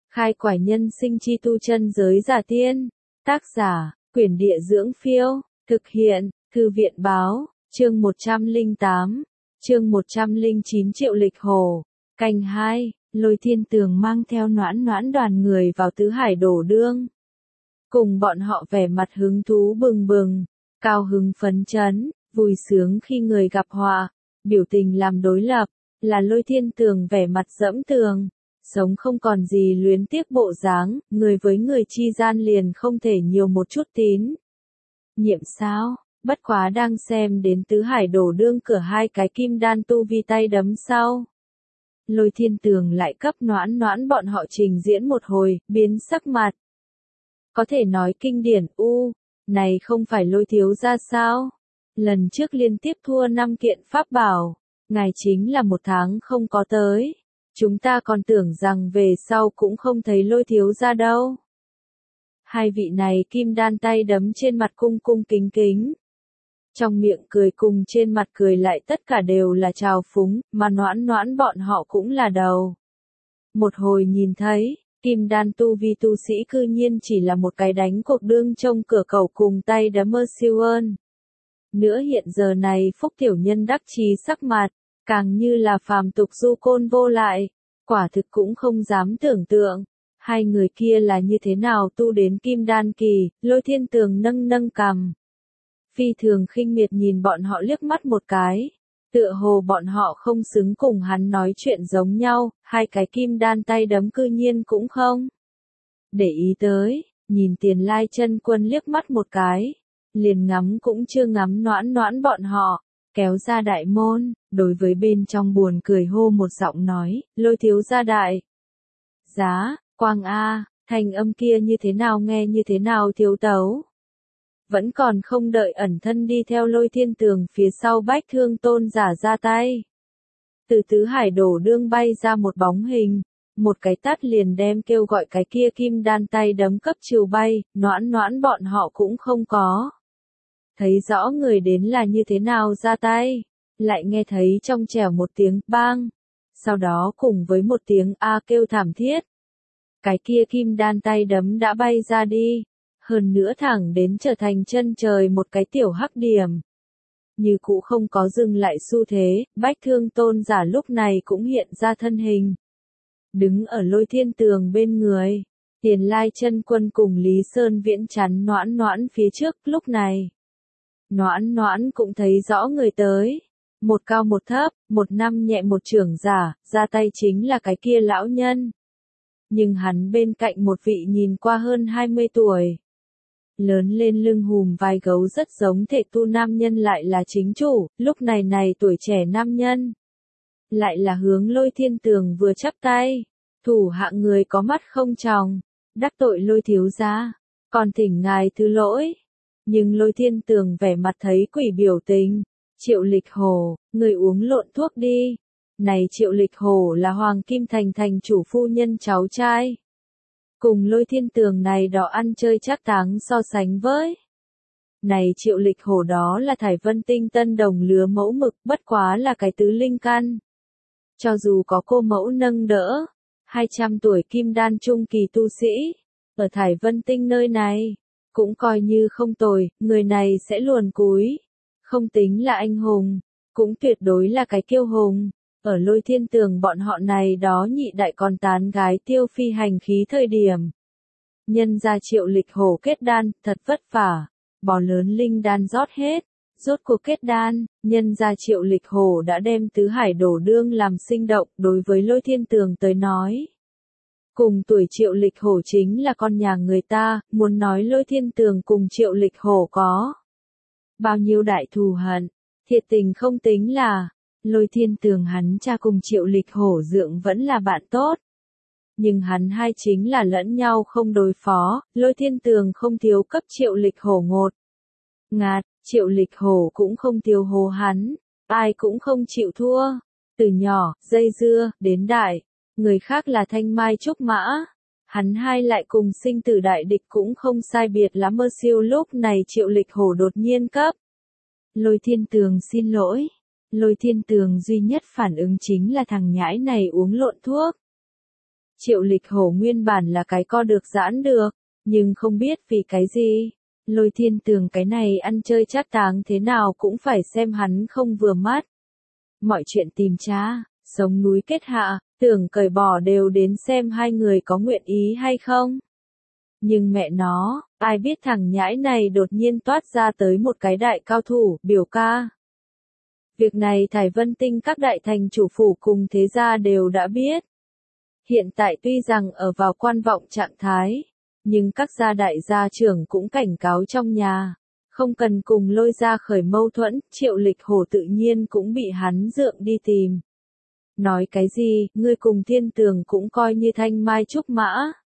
Khai quải nhân sinh chi tu chân giới giả tiên. Tác giả, Quyển Địa Dưỡng Phiêu. Thực hiện, Thư viện Báo. Chương 108. Chương 109 Triệu Lịch Hồ. Canh 2. Lôi Thiên Tường mang theo Noãn Noãn đoàn người vào Tứ Hải Đổ Đương. Cùng bọn họ vẻ mặt hứng thú bừng bừng, cao hứng phấn chấn, vui sướng khi người gặp họa, biểu tình làm đối lập, là Lôi Thiên Tường vẻ mặt dẫm tường, sống không còn gì luyến tiếc bộ dáng, người với người chi gian liền không thể nhiều một chút tín nhiệm sao, bất quá đang xem đến Tứ Hải Đổ Đương cửa hai cái kim đan tu vi tay đấm sau. Lôi Thiên Tường lại cấp Noãn Noãn bọn họ trình diễn một hồi, biến sắc mặt. Có thể nói kinh điển, này không phải Lôi thiếu gia sao? Lần trước liên tiếp thua 5 kiện pháp bảo, ngài chính là 1 tháng không có tới. Chúng ta còn tưởng rằng về sau cũng không thấy Lôi thiếu gia đâu. Hai vị này kim đan tay đấm trên mặt cung cung kính kính. Trong miệng cười cùng trên mặt cười lại tất cả đều là trào phúng, mà Noãn Noãn bọn họ cũng là đầu. Một hồi nhìn thấy, kim đan tu vi tu sĩ cư nhiên chỉ là một cái đánh cuộc đương trông cửa cầu cùng tay đấm mơ siêu ơn. Nữa hiện giờ này Phúc tiểu nhân đắc chí sắc mặt, càng như là phàm tục du côn vô lại, quả thực cũng không dám tưởng tượng. Hai người kia là như thế nào tu đến kim đan kỳ, Lôi Thiên Tường nâng nâng cằm. Phi thường khinh miệt nhìn bọn họ liếc mắt một cái, tựa hồ bọn họ không xứng cùng hắn nói chuyện giống nhau, hai cái kim đan tay đấm cư nhiên cũng không để ý tới, nhìn Tiền Lai Chân Quân liếc mắt một cái, liền ngắm cũng chưa ngắm Noãn Noãn bọn họ, kéo ra đại môn, đối với bên trong buồn cười hô một giọng nói, Lôi thiếu gia đại giá, Quang a, thanh âm kia như thế nào nghe như thế nào thiếu tấu. Vẫn còn không đợi ẩn thân đi theo Lôi Thiên Tường phía sau Bách Thương Tôn giả ra tay. Từ Tứ Hải Đổ Đương bay ra một bóng hình, một cái tát liền đem kêu gọi cái kia kim đan tay đấm cấp trừ bay, Noãn Noãn bọn họ cũng không có. Thấy rõ người đến là như thế nào ra tay, lại nghe thấy trong trẻo một tiếng bang, sau đó cùng với một tiếng a kêu thảm thiết. Cái kia kim đan tay đấm đã bay ra đi. Hơn nữa thẳng đến trở thành chân trời một cái tiểu hắc điểm. Như cũ không có dừng lại xu thế, Bách Thương Tôn giả lúc này cũng hiện ra thân hình. Đứng ở Lôi Thiên Tường bên người, Tiền Lai Chân Quân cùng Lý Sơn Viễn chắn Noãn Noãn phía trước lúc này. Noãn Noãn cũng thấy rõ người tới. Một cao một thấp, một năm nhẹ một trưởng giả, ra tay chính là cái kia lão nhân. Nhưng hắn bên cạnh một vị nhìn qua hơn 20 tuổi. Lớn lên lưng hùm vai gấu rất giống thể tu nam nhân lại là chính chủ, lúc này tuổi trẻ nam nhân. Lại là hướng Lôi Thiên Tường vừa chắp tay, thủ hạ người có mắt không tròng, đắc tội Lôi thiếu gia, còn thỉnh ngài thứ lỗi. Nhưng Lôi Thiên Tường vẻ mặt thấy quỷ biểu tình, Triệu Lịch Hồ, người uống lộn thuốc đi. Này Triệu Lịch Hồ là Hoàng Kim Thành thành chủ phu nhân cháu trai. Cùng Lôi Thiên Tường này đó ăn chơi trác táng so sánh với. Này Triệu Lịch Hồ đó là Thải Vân Tinh Tân Đồng lứa mẫu mực, bất quá là cái tứ linh căn. Cho dù có cô mẫu nâng đỡ, 200 tuổi kim đan trung kỳ tu sĩ, ở Thải Vân Tinh nơi này, cũng coi như không tồi, người này sẽ luồn cúi. Không tính là anh hùng, cũng tuyệt đối là cái kiêu hùng. Ở Lôi Thiên Tường bọn họ này đó nhị đại còn tán gái tiêu phi hành khí thời điểm. Nhân ra Triệu Lịch Hồ kết đan, thật vất vả, bò lớn linh đan rót hết, rốt cuộc kết đan, nhân ra Triệu Lịch Hồ đã đem Tứ Hải Đổ Đương làm sinh động đối với Lôi Thiên Tường tới nói. Cùng tuổi Triệu Lịch Hồ chính là con nhà người ta, muốn nói Lôi Thiên Tường cùng Triệu Lịch Hồ có bao nhiêu đại thù hận, thiệt tình không tính là. Lôi Thiên Tường hắn cha cùng Triệu Lịch Hổ dượng vẫn là bạn tốt. Nhưng hắn hai chính là lẫn nhau không đối phó, Lôi Thiên Tường không thiếu cấp Triệu Lịch Hổ ngột ngạt, Triệu Lịch Hổ cũng không thiếu hồ hắn, ai cũng không chịu thua. Từ nhỏ, dây dưa, đến đại, người khác là thanh mai trúc mã. Hắn hai lại cùng sinh tử đại địch cũng không sai biệt lắm mơ siêu lúc này Triệu Lịch Hổ đột nhiên cấp. Lôi Thiên Tường xin lỗi. Lôi Thiên Tường duy nhất phản ứng chính là thằng nhãi này uống lộn thuốc. Triệu Lịch Hổ nguyên bản là cái co được giãn được, nhưng không biết vì cái gì. Lôi Thiên Tường cái này ăn chơi trác táng thế nào cũng phải xem hắn không vừa mắt. Mọi chuyện tìm tra, sống núi kết hạ, tưởng cởi bỏ đều đến xem hai người có nguyện ý hay không. Nhưng mẹ nó, ai biết thằng nhãi này đột nhiên toát ra tới một cái đại cao thủ, biểu ca. Việc này Thải Vân Tinh các đại thành chủ phủ cùng thế gia đều đã biết. Hiện tại tuy rằng ở vào quan vọng trạng thái, nhưng các gia đại gia trưởng cũng cảnh cáo trong nhà, không cần cùng Lôi gia khởi mâu thuẫn, Triệu Lịch Hổ tự nhiên cũng bị hắn dượng đi tìm. Nói cái gì, ngươi cùng Thiên Tường cũng coi như thanh mai trúc mã.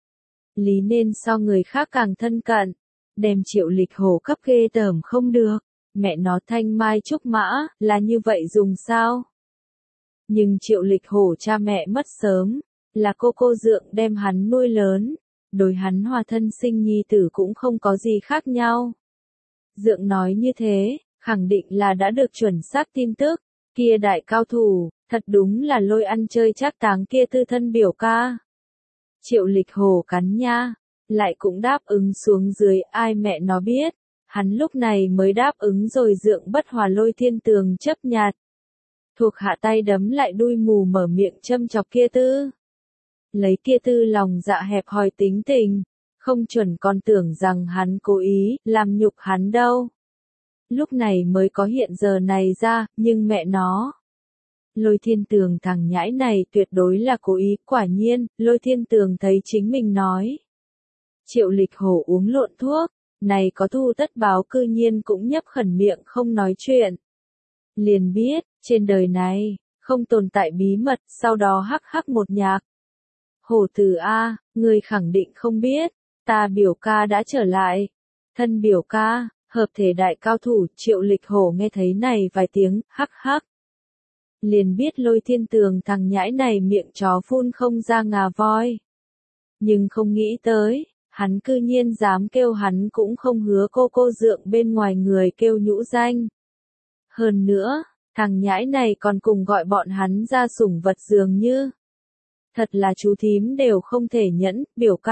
Lý nên so người khác càng thân cận, đem Triệu Lịch Hổ cấp ghê tởm không được, mẹ nó thanh mai trúc mã, là như vậy dùng sao? Nhưng Triệu Lịch Hổ cha mẹ mất sớm, là cô dượng đem hắn nuôi lớn, đối hắn hòa thân sinh nhi tử cũng không có gì khác nhau. Dượng nói như thế, khẳng định là đã được chuẩn xác tin tức, kia đại cao thủ, thật đúng là Lôi ăn chơi trác táng kia tư thân biểu ca. Triệu Lịch Hổ cắn nha, lại cũng đáp ứng xuống dưới, ai mẹ nó biết, hắn lúc này mới đáp ứng rồi dượng bất hòa Lôi Thiên Tường chấp nhặt. Thuộc hạ tay đấm lại đuôi mù mở miệng châm chọc kia tư. Lấy kia tư lòng dạ hẹp hòi tính tình, không chuẩn còn tưởng rằng hắn cố ý, làm nhục hắn đâu. Lúc này mới có hiện giờ này ra, nhưng mẹ nó. Lôi Thiên Tường thằng nhãi này tuyệt đối là cố ý, quả nhiên, Lôi Thiên Tường thấy chính mình nói. Triệu Lịch Hổ uống lộn thuốc, này có thu tất báo cư nhiên cũng nhấp khẩn miệng không nói chuyện. Liền biết, trên đời này, không tồn tại bí mật, sau đó hắc hắc một nhạc. Hổ tử A, người khẳng định không biết, ta biểu ca đã trở lại. Thân biểu ca, hợp thể đại cao thủ, Triệu Lịch Hổ nghe thấy này vài tiếng, hắc hắc. Liền biết Lôi Thiên Tường thằng nhãi này miệng chó phun không ra ngà voi. Nhưng không nghĩ tới, hắn cư nhiên dám kêu hắn cũng không hứa cô dượng bên ngoài người kêu nhũ danh. Hơn nữa, thằng nhãi này còn cùng gọi bọn hắn ra sủng vật dường như. Thật là chú thím đều không thể nhẫn,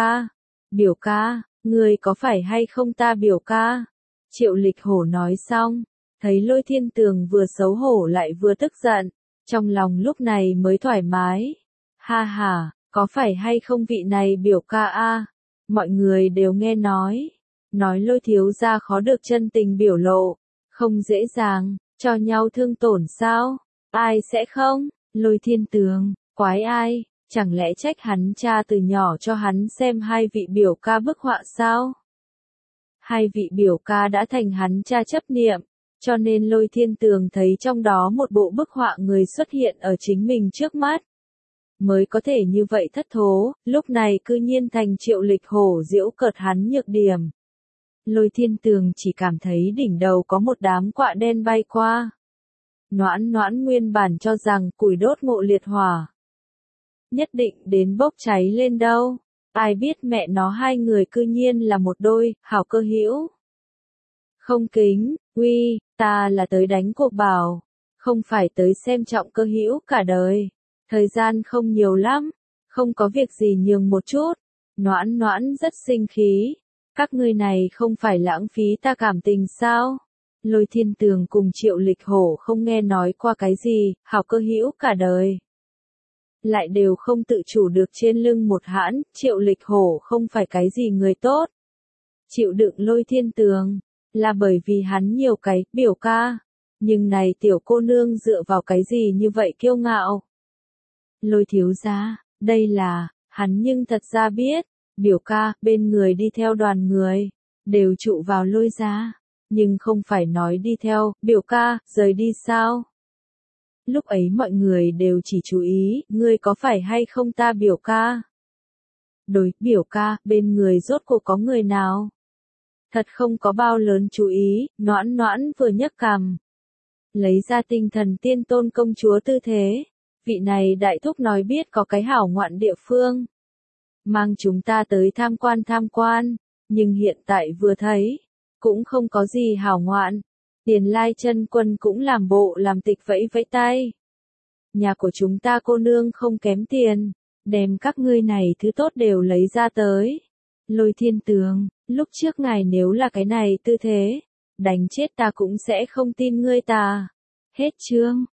biểu ca, người có phải hay không ta biểu ca? Triệu Lịch Hổ nói xong, thấy Lôi Thiên Tường vừa xấu hổ lại vừa tức giận, trong lòng lúc này mới thoải mái. Ha ha, có phải hay không vị này biểu ca a? Mọi người đều nghe nói Lôi thiếu gia khó được chân tình biểu lộ, không dễ dàng, cho nhau thương tổn sao? Ai sẽ không? Lôi Thiên Tường, quái ai? Chẳng lẽ trách hắn cha từ nhỏ cho hắn xem hai vị biểu ca bức họa sao? Hai vị biểu ca đã thành hắn cha chấp niệm, cho nên Lôi Thiên Tường thấy trong đó một bộ bức họa người xuất hiện ở chính mình trước mắt. Mới có thể như vậy thất thố, lúc này cư nhiên thành Triệu Lịch Hổ giễu cợt hắn nhược điểm. Lôi Thiên Tường chỉ cảm thấy đỉnh đầu có một đám quạ đen bay qua. Noãn nguyên bản cho rằng củi đốt ngộ liệt hỏa. Nhất định đến bốc cháy lên đâu. Ai biết mẹ nó hai người cư nhiên là một đôi, hảo cơ hữu. Không kính, uy, ta là tới đánh cuộc bảo, không phải tới xem trọng cơ hữu cả đời. Thời gian không nhiều lắm, không có việc gì nhường một chút. Noãn rất sinh khí. Các ngươi này không phải lãng phí ta cảm tình sao? Lôi Thiên Tường cùng Triệu Lịch Hổ không nghe nói qua cái gì, hảo cơ hữu cả đời. Lại đều không tự chủ được trên lưng một hãn, Triệu Lịch Hổ không phải cái gì người tốt. Chịu đựng Lôi Thiên Tường, là bởi vì hắn nhiều cái, biểu ca. Nhưng này tiểu cô nương dựa vào cái gì như vậy kiêu ngạo? Lôi thiếu gia, đây là, hắn nhưng thật ra biết, biểu ca, bên người đi theo đoàn người, đều trụ vào Lôi gia, nhưng không phải nói đi theo, biểu ca, rời đi sao? Lúc ấy mọi người đều chỉ chú ý, ngươi có phải hay không ta biểu ca? Đối, biểu ca, bên người rốt cuộc có người nào? Thật không có bao lớn chú ý, noãn vừa nhấc cằm. Lấy ra tinh thần tiên tôn công chúa tư thế. Vị này đại thúc nói biết có cái hảo ngoạn địa phương. Mang chúng ta tới tham quan, nhưng hiện tại vừa thấy, cũng không có gì hảo ngoạn. Tiền Lai chân quân cũng làm bộ làm tịch vẫy tay. Nhà của chúng ta cô nương không kém tiền, đem các ngươi này thứ tốt đều lấy ra tới. Lôi Thiên Tường, lúc trước ngài nếu là cái này tư thế, đánh chết ta cũng sẽ không tin ngươi ta. Hết chương.